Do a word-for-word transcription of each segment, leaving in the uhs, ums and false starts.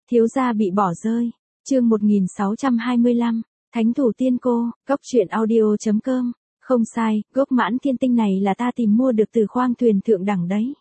Thiếu gia bị bỏ rơi. Chương một nghìn sáu trăm hai mươi lăm. Thánh thủ tiên cô, Cốc truyện audio chấm com. Không sai, gốc mãn thiên tinh này là ta tìm mua được từ khoang thuyền thượng đẳng đấy.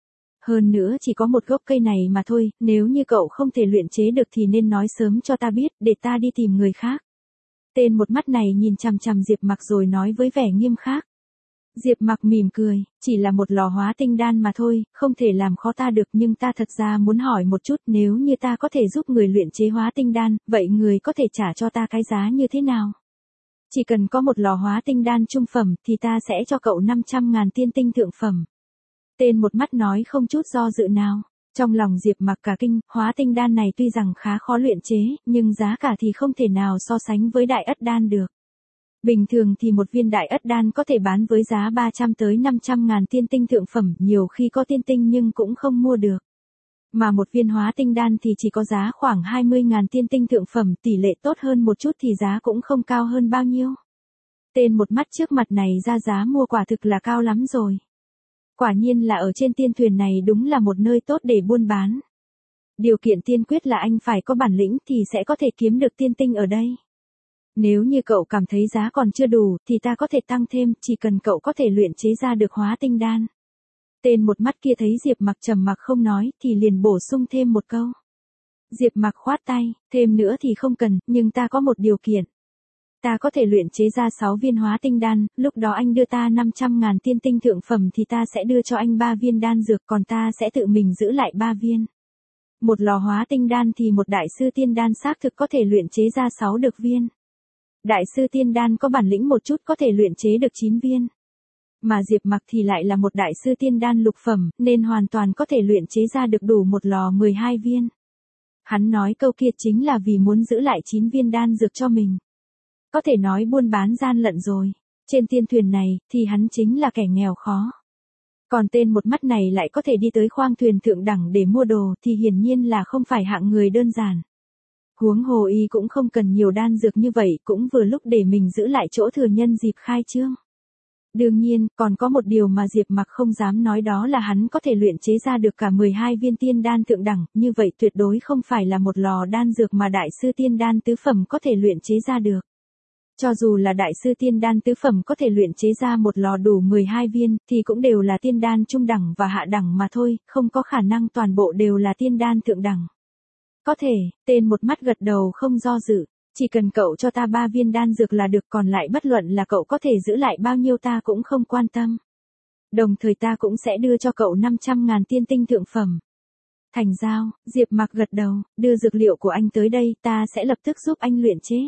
Hơn nữa chỉ có một gốc cây này mà thôi, nếu như cậu không thể luyện chế được thì nên nói sớm cho ta biết, để ta đi tìm người khác. Tên một mắt này nhìn chằm chằm Diệp Mặc rồi nói với vẻ nghiêm khắc. Diệp Mặc mỉm cười, chỉ là một lò hóa tinh đan mà thôi, không thể làm khó ta được, nhưng ta thật ra muốn hỏi một chút, nếu như ta có thể giúp người luyện chế hóa tinh đan, vậy người có thể trả cho ta cái giá như thế nào? Chỉ cần có một lò hóa tinh đan trung phẩm thì ta sẽ cho cậu năm trăm ngàn tiên tinh thượng phẩm. Tên một mắt nói không chút do dự nào. Trong lòng Diệp Mặc cả kinh, hóa tinh đan này tuy rằng khá khó luyện chế, nhưng giá cả thì không thể nào so sánh với đại ất đan được. Bình thường thì một viên đại ất đan có thể bán với giá ba trăm tới năm trăm ngàn tiên tinh thượng phẩm, nhiều khi có tiên tinh nhưng cũng không mua được. Mà một viên hóa tinh đan thì chỉ có giá khoảng hai mươi ngàn tiên tinh thượng phẩm, tỷ lệ tốt hơn một chút thì giá cũng không cao hơn bao nhiêu. Tên một mắt trước mặt này ra giá mua quả thực là cao lắm rồi. Quả nhiên là ở trên tiên thuyền này đúng là một nơi tốt để buôn bán. Điều kiện tiên quyết là anh phải có bản lĩnh thì sẽ có thể kiếm được tiên tinh ở đây. Nếu như cậu cảm thấy giá còn chưa đủ thì ta có thể tăng thêm, chỉ cần cậu có thể luyện chế ra được hóa tinh đan. Tên một mắt kia thấy Diệp Mặc trầm mặc không nói thì liền bổ sung thêm một câu. Diệp Mặc khoát tay, thêm nữa thì không cần, nhưng ta có một điều kiện. Ta có thể luyện chế ra sáu viên hóa tinh đan, lúc đó anh đưa ta năm trăm ngàn tiên tinh thượng phẩm thì ta sẽ đưa cho anh ba viên đan dược, còn ta sẽ tự mình giữ lại ba viên. Một lò hóa tinh đan thì một đại sư tiên đan xác thực có thể luyện chế ra sáu được viên. Đại sư tiên đan có bản lĩnh một chút có thể luyện chế được chín viên. Mà Diệp Mặc thì lại là một đại sư tiên đan lục phẩm, nên hoàn toàn có thể luyện chế ra được đủ một lò mười hai viên. Hắn nói câu kia chính là vì muốn giữ lại chín viên đan dược cho mình. Có thể nói buôn bán gian lận rồi. Trên tiên thuyền này, thì hắn chính là kẻ nghèo khó. Còn tên một mắt này lại có thể đi tới khoang thuyền thượng đẳng để mua đồ thì hiển nhiên là không phải hạng người đơn giản. Huống hồ y cũng không cần nhiều đan dược như vậy, cũng vừa lúc để mình giữ lại chỗ thừa nhân dịp khai trương. Đương nhiên, còn có một điều mà Diệp Mặc không dám nói, đó là hắn có thể luyện chế ra được cả mười hai viên tiên đan thượng đẳng, như vậy tuyệt đối không phải là một lò đan dược mà đại sư tiên đan tứ phẩm có thể luyện chế ra được. Cho dù là đại sư tiên đan tứ phẩm có thể luyện chế ra một lò đủ mười hai viên, thì cũng đều là tiên đan trung đẳng và hạ đẳng mà thôi, không có khả năng toàn bộ đều là tiên đan thượng đẳng. Có thể, tên một mắt gật đầu không do dự, chỉ cần cậu cho ta ba viên đan dược là được, còn lại bất luận là cậu có thể giữ lại bao nhiêu ta cũng không quan tâm. Đồng thời ta cũng sẽ đưa cho cậu năm trăm ngàn tiên tinh thượng phẩm. Thành giao, Diệp Mặc gật đầu, đưa dược liệu của anh tới đây, ta sẽ lập tức giúp anh luyện chế.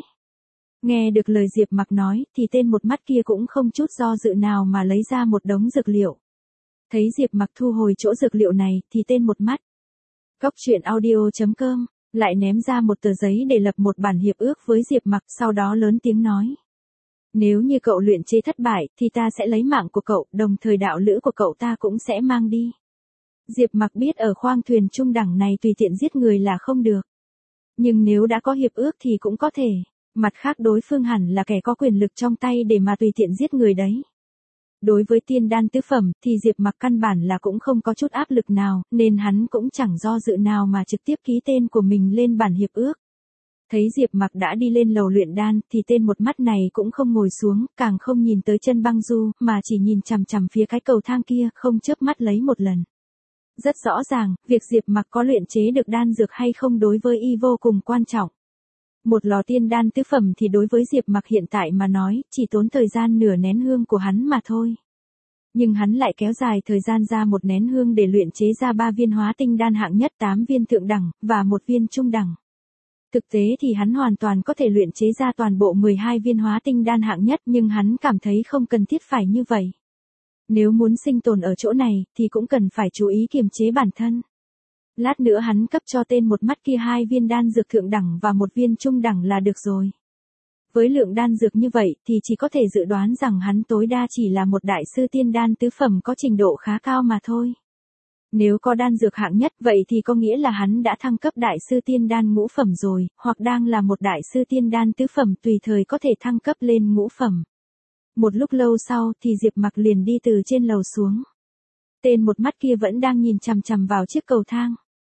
Nghe được lời Diệp Mặc nói, thì tên một mắt kia cũng không chút do dự nào mà lấy ra một đống dược liệu. Thấy Diệp Mặc thu hồi chỗ dược liệu này, thì tên một mắt. Cốc truyện audio chấm com, lại ném ra một tờ giấy để lập một bản hiệp ước với Diệp Mặc, sau đó lớn tiếng nói. Nếu như cậu luyện chế thất bại, thì ta sẽ lấy mạng của cậu, đồng thời đạo lữ của cậu ta cũng sẽ mang đi. Diệp Mặc biết ở khoang thuyền trung đẳng này tùy tiện giết người là không được. Nhưng nếu đã có hiệp ước thì cũng có thể. Mặt khác đối phương hẳn là kẻ có quyền lực trong tay để mà tùy tiện giết người đấy. Đối với tiên đan tứ phẩm thì Diệp Mặc căn bản là cũng không có chút áp lực nào, nên hắn cũng chẳng do dự nào mà trực tiếp ký tên của mình lên bản hiệp ước. Thấy Diệp Mặc đã đi lên lầu luyện đan thì tên một mắt này cũng không ngồi xuống, càng không nhìn tới chân băng du, mà chỉ nhìn chằm chằm phía cái cầu thang kia, không chớp mắt lấy một lần. Rất rõ ràng, việc Diệp Mặc có luyện chế được đan dược hay không đối với y vô cùng quan trọng. Một lò tiên đan tứ phẩm thì đối với Diệp Mặc hiện tại mà nói, chỉ tốn thời gian nửa nén hương của hắn mà thôi. Nhưng hắn lại kéo dài thời gian ra một nén hương để luyện chế ra ba viên hóa tinh đan hạng nhất, tám viên thượng đẳng, và một viên trung đẳng. Thực tế thì hắn hoàn toàn có thể luyện chế ra toàn bộ mười hai viên hóa tinh đan hạng nhất, nhưng hắn cảm thấy không cần thiết phải như vậy. Nếu muốn sinh tồn ở chỗ này, thì cũng cần phải chú ý kiềm chế bản thân. Lát nữa hắn cấp cho tên một mắt kia hai viên đan dược thượng đẳng và một viên trung đẳng là được rồi. Với lượng đan dược như vậy thì chỉ có thể dự đoán rằng hắn tối đa chỉ là một đại sư tiên đan tứ phẩm có trình độ khá cao mà thôi. Nếu có đan dược hạng nhất vậy thì có nghĩa là hắn đã thăng cấp đại sư tiên đan ngũ phẩm rồi, hoặc đang là một đại sư tiên đan tứ phẩm tùy thời có thể thăng cấp lên ngũ phẩm. Một lúc lâu sau thì Diệp Mặc liền đi từ trên lầu xuống. Tên một mắt kia vẫn đang nhìn chằm chằm vào chiếc cầu thang.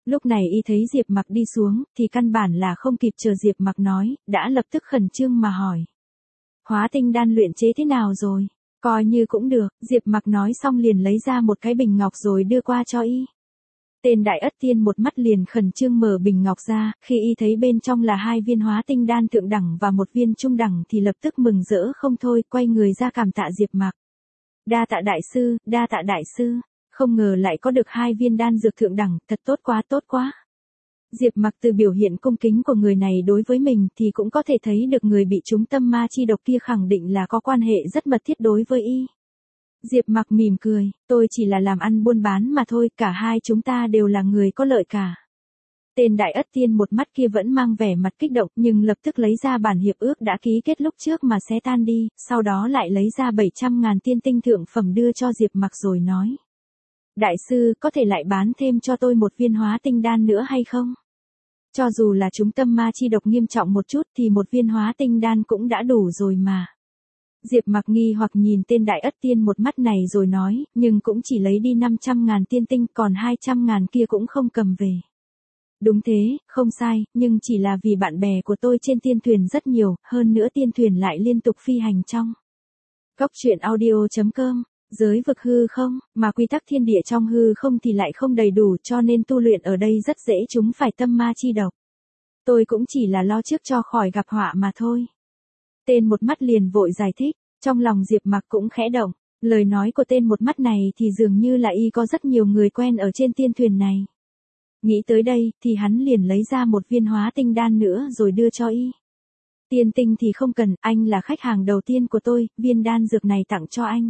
Lúc này y thấy Diệp Mặc đi xuống, thì căn bản là không kịp chờ Diệp Mặc nói, đã lập tức khẩn trương mà hỏi. Hóa tinh đan luyện chế thế nào rồi? Coi như cũng được, Diệp Mặc nói xong liền lấy ra một cái bình ngọc rồi đưa qua cho y. Tên Đại Ất Tiên một mắt liền khẩn trương mở bình ngọc ra, khi y thấy bên trong là hai viên hóa tinh đan thượng đẳng và một viên trung đẳng thì lập tức mừng rỡ không thôi, quay người ra cảm tạ Diệp Mặc. Đa tạ đại sư, đa tạ đại sư, không ngờ lại có được hai viên đan dược thượng đẳng, thật tốt quá tốt quá. Diệp Mặc từ biểu hiện cung kính của người này đối với mình thì cũng có thể thấy được người bị trúng tâm ma chi độc kia khẳng định là có quan hệ rất mật thiết đối với y. Diệp Mặc mỉm cười, tôi chỉ là làm ăn buôn bán mà thôi, cả hai chúng ta đều là người có lợi cả. Tên Đại Ất Tiên một mắt kia vẫn mang vẻ mặt kích động nhưng lập tức lấy ra bản hiệp ước đã ký kết lúc trước mà xé tan đi, sau đó lại lấy ra bảy trăm ngàn tiên tinh thượng phẩm đưa cho Diệp Mặc rồi nói. Đại sư, có thể lại bán thêm cho tôi một viên hóa tinh đan nữa hay không? Cho dù là chúng tâm ma chi độc nghiêm trọng một chút thì một viên hóa tinh đan cũng đã đủ rồi mà. Diệp Mặc nghi hoặc nhìn tên Đại Ất Tiên một mắt này rồi nói, nhưng cũng chỉ lấy đi năm trăm ngàn tiên tinh, còn hai trăm ngàn kia cũng không cầm về. Đúng thế, không sai, nhưng chỉ là vì bạn bè của tôi trên tiên thuyền rất nhiều, hơn nữa tiên thuyền lại liên tục phi hành trong. Cốc truyện audio chấm com, giới vực hư không, mà quy tắc thiên địa trong hư không thì lại không đầy đủ cho nên tu luyện ở đây rất dễ chúng phải tâm ma chi độc. Tôi cũng chỉ là lo trước cho khỏi gặp họa mà thôi. Tên một mắt liền vội giải thích, trong lòng Diệp Mặc cũng khẽ động, lời nói của tên một mắt này thì dường như là y có rất nhiều người quen ở trên tiên thuyền này. Nghĩ tới đây, thì hắn liền lấy ra một viên hóa tinh đan nữa rồi đưa cho y. Tiên tinh thì không cần, anh là khách hàng đầu tiên của tôi, viên đan dược này tặng cho anh.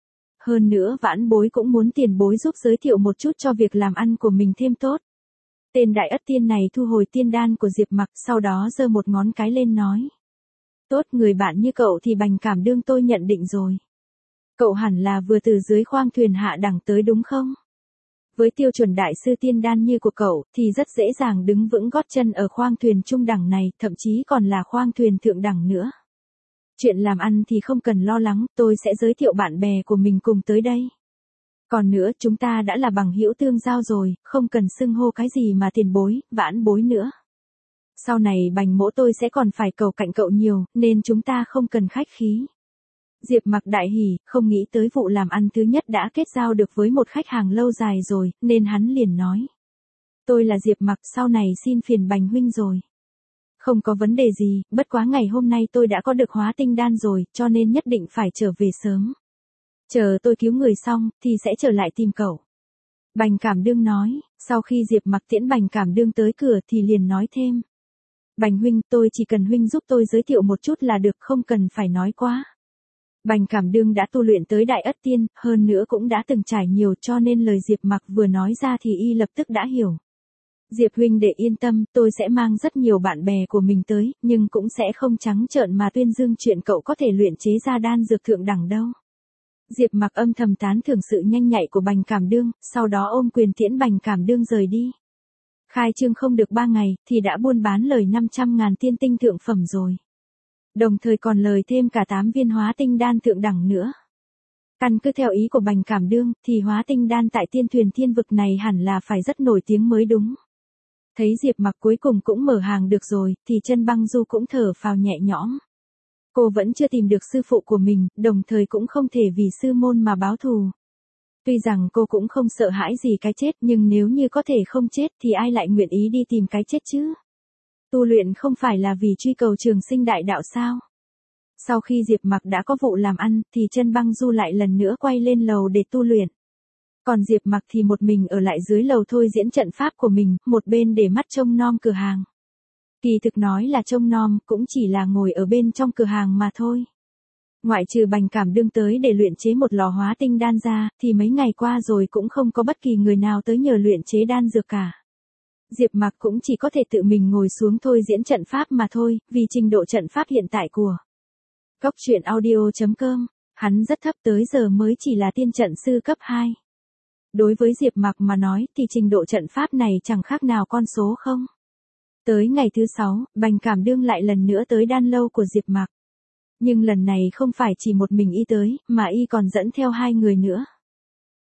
Hơn nữa vãn bối cũng muốn tiền bối giúp giới thiệu một chút cho việc làm ăn của mình thêm tốt. Tên Đại Ất Tiên này thu hồi tiên đan của Diệp Mặc, sau đó giơ một ngón cái lên nói. Tốt, người bạn như cậu thì Bành Cảm Đương tôi nhận định rồi. Cậu hẳn là vừa từ dưới khoang thuyền hạ đẳng tới đúng không? Với tiêu chuẩn đại sư tiên đan như của cậu thì rất dễ dàng đứng vững gót chân ở khoang thuyền trung đẳng này, thậm chí còn là khoang thuyền thượng đẳng nữa. Chuyện làm ăn thì không cần lo lắng, tôi sẽ giới thiệu bạn bè của mình cùng tới đây. Còn nữa, chúng ta đã là bằng hữu tương giao rồi, không cần xưng hô cái gì mà tiền bối, vãn bối nữa. Sau này Bành mỗ tôi sẽ còn phải cầu cạnh cậu nhiều, nên chúng ta không cần khách khí. Diệp Mặc đại hỉ, không nghĩ tới vụ làm ăn thứ nhất đã kết giao được với một khách hàng lâu dài rồi, nên hắn liền nói. Tôi là Diệp Mặc, sau này xin phiền Bành huynh rồi. Không có vấn đề gì, bất quá ngày hôm nay tôi đã có được hóa tinh đan rồi, cho nên nhất định phải trở về sớm. Chờ tôi cứu người xong, thì sẽ trở lại tìm cậu. Bành Cảm Đương nói, sau khi Diệp Mặc tiễn Bành Cảm Đương tới cửa thì liền nói thêm. Bành huynh, tôi chỉ cần huynh giúp tôi giới thiệu một chút là được, không cần phải nói quá. Bành Cảm Đương đã tu luyện tới Đại Ất Tiên, hơn nữa cũng đã từng trải nhiều cho nên lời Diệp Mặc vừa nói ra thì y lập tức đã hiểu. Diệp huynh để yên tâm, tôi sẽ mang rất nhiều bạn bè của mình tới, nhưng cũng sẽ không trắng trợn mà tuyên dương chuyện cậu có thể luyện chế ra đan dược thượng đẳng đâu. Diệp Mặc âm thầm tán thưởng sự nhanh nhạy của Bành Cảm Đương, sau đó ôm quyền tiễn Bành Cảm Đương rời đi. Khai trương không được ba ngày, thì đã buôn bán lời năm trăm ngàn tiên tinh thượng phẩm rồi. Đồng thời còn lời thêm cả tám viên hóa tinh đan thượng đẳng nữa. Căn cứ theo ý của Bành Cảm Đương, thì hóa tinh đan tại tiên thuyền thiên vực này hẳn là phải rất nổi tiếng mới đúng. Thấy Diệp Mặc cuối cùng cũng mở hàng được rồi, thì Chân Băng Du cũng thở phào nhẹ nhõm. Cô vẫn chưa tìm được sư phụ của mình, đồng thời cũng không thể vì sư môn mà báo thù. Tuy rằng cô cũng không sợ hãi gì cái chết, nhưng nếu như có thể không chết thì ai lại nguyện ý đi tìm cái chết chứ? Tu luyện không phải là vì truy cầu trường sinh đại đạo sao? Sau khi Diệp Mặc đã có vụ làm ăn, thì Chân Băng Du lại lần nữa quay lên lầu để tu luyện. Còn Diệp Mặc thì một mình ở lại dưới lầu thôi diễn trận pháp của mình, một bên để mắt trông nom cửa hàng. Kỳ thực nói là trông nom, cũng chỉ là ngồi ở bên trong cửa hàng mà thôi. Ngoại trừ Bành Cảm Đương tới để luyện chế một lò hóa tinh đan ra, thì mấy ngày qua rồi cũng không có bất kỳ người nào tới nhờ luyện chế đan dược cả. Diệp Mặc cũng chỉ có thể tự mình ngồi xuống thôi diễn trận pháp mà thôi, vì trình độ trận pháp hiện tại của Cốc truyện audio chấm com, hắn rất thấp, tới giờ mới chỉ là tiên trận sư cấp hai. Đối với Diệp Mặc mà nói thì trình độ trận pháp này chẳng khác nào con số không. Tới ngày thứ sáu, Bành Cảm Đương lại lần nữa tới đan lâu của Diệp Mặc. Nhưng lần này không phải chỉ một mình y tới, mà y còn dẫn theo hai người nữa.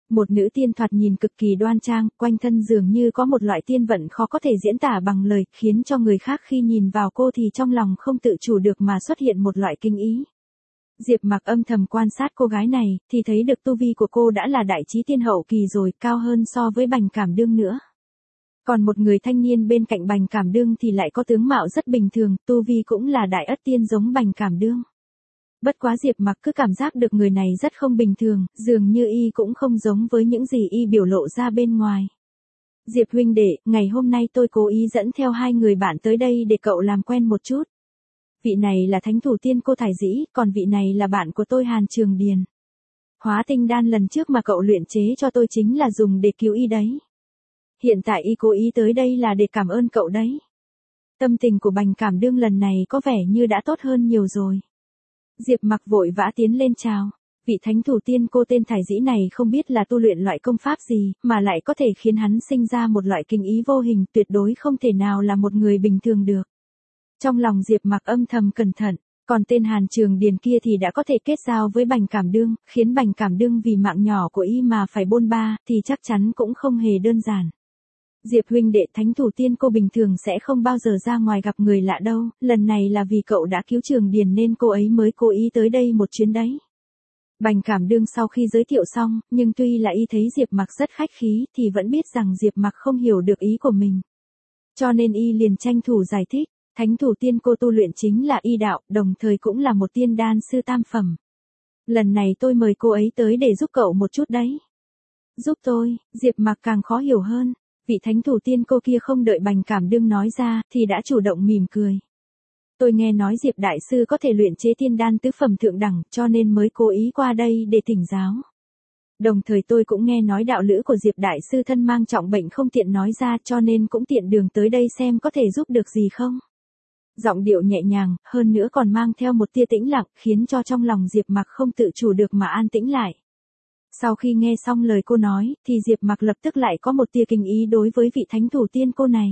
Một nữ tiên thoạt nhìn cực kỳ đoan trang, quanh thân dường như có một loại tiên vận khó có thể diễn tả bằng lời, khiến cho người khác khi nhìn vào cô thì trong lòng không tự chủ được mà xuất hiện một loại kinh ý. Diệp Mặc âm thầm quan sát cô gái này, thì thấy được tu vi của cô đã là đại chí tiên hậu kỳ rồi, cao hơn so với Bành Cảm Đương nữa. Còn một người thanh niên bên cạnh Bành Cảm Đương thì lại có tướng mạo rất bình thường, tu vi cũng là đại ất tiên giống Bành Cảm Đương. Bất quá Diệp Mặc cứ cảm giác được người này rất không bình thường, dường như y cũng không giống với những gì y biểu lộ ra bên ngoài. Diệp huynh đệ, ngày hôm nay tôi cố ý dẫn theo hai người bạn tới đây để cậu làm quen một chút. Vị này là thánh thủ tiên cô Thải Dĩ, còn vị này là bạn của tôi Hàn Trường Điền. Hóa tinh đan lần trước mà cậu luyện chế cho tôi chính là dùng để cứu y đấy. Hiện tại y cố ý tới đây là để cảm ơn cậu đấy. Tâm tình của Bành Cảm Đương lần này có vẻ như đã tốt hơn nhiều rồi. Diệp Mặc vội vã tiến lên chào. Vị thánh thủ tiên cô tên Thải Dĩ này không biết là tu luyện loại công pháp gì, mà lại có thể khiến hắn sinh ra một loại kinh ý vô hình, tuyệt đối không thể nào là một người bình thường được. Trong lòng Diệp Mặc âm thầm cẩn thận, còn tên Hàn Trường Điền kia thì đã có thể kết giao với Bành Cảm Đương, khiến Bành Cảm Đương vì mạng nhỏ của y mà phải bôn ba, thì chắc chắn cũng không hề đơn giản. Diệp huynh đệ, thánh thủ tiên cô bình thường sẽ không bao giờ ra ngoài gặp người lạ đâu, lần này là vì cậu đã cứu Trường Điền nên cô ấy mới cố ý tới đây một chuyến đấy. Bành Cảm Đương sau khi giới thiệu xong, nhưng tuy là y thấy Diệp Mặc rất khách khí, thì vẫn biết rằng Diệp Mặc không hiểu được ý của mình. Cho nên y liền tranh thủ giải thích, thánh thủ tiên cô tu luyện chính là y đạo, đồng thời cũng là một tiên đan sư tam phẩm. Lần này tôi mời cô ấy tới để giúp cậu một chút đấy. Giúp tôi, Diệp Mặc càng khó hiểu hơn. Vị thánh thủ tiên cô kia không đợi Bành Cảm Đương nói ra, thì đã chủ động mỉm cười. Tôi nghe nói Diệp đại sư có thể luyện chế tiên đan tứ phẩm thượng đẳng, cho nên mới cố ý qua đây để thỉnh giáo. Đồng thời tôi cũng nghe nói đạo lữ của Diệp đại sư thân mang trọng bệnh không tiện nói ra, cho nên cũng tiện đường tới đây xem có thể giúp được gì không. Giọng điệu nhẹ nhàng, hơn nữa còn mang theo một tia tĩnh lặng, khiến cho trong lòng Diệp Mặc không tự chủ được mà an tĩnh lại. Sau khi nghe xong lời cô nói, thì Diệp Mặc lập tức lại có một tia kinh ý đối với vị thánh thủ tiên cô này.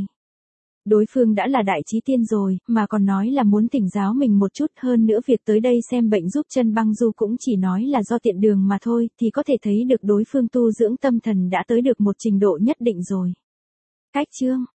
Đối phương đã là đại chí tiên rồi, mà còn nói là muốn thỉnh giáo mình một chút, hơn nữa việc tới đây xem bệnh giúp Chân Băng Du cũng chỉ nói là do tiện đường mà thôi, thì có thể thấy được đối phương tu dưỡng tâm thần đã tới được một trình độ nhất định rồi. Cách chương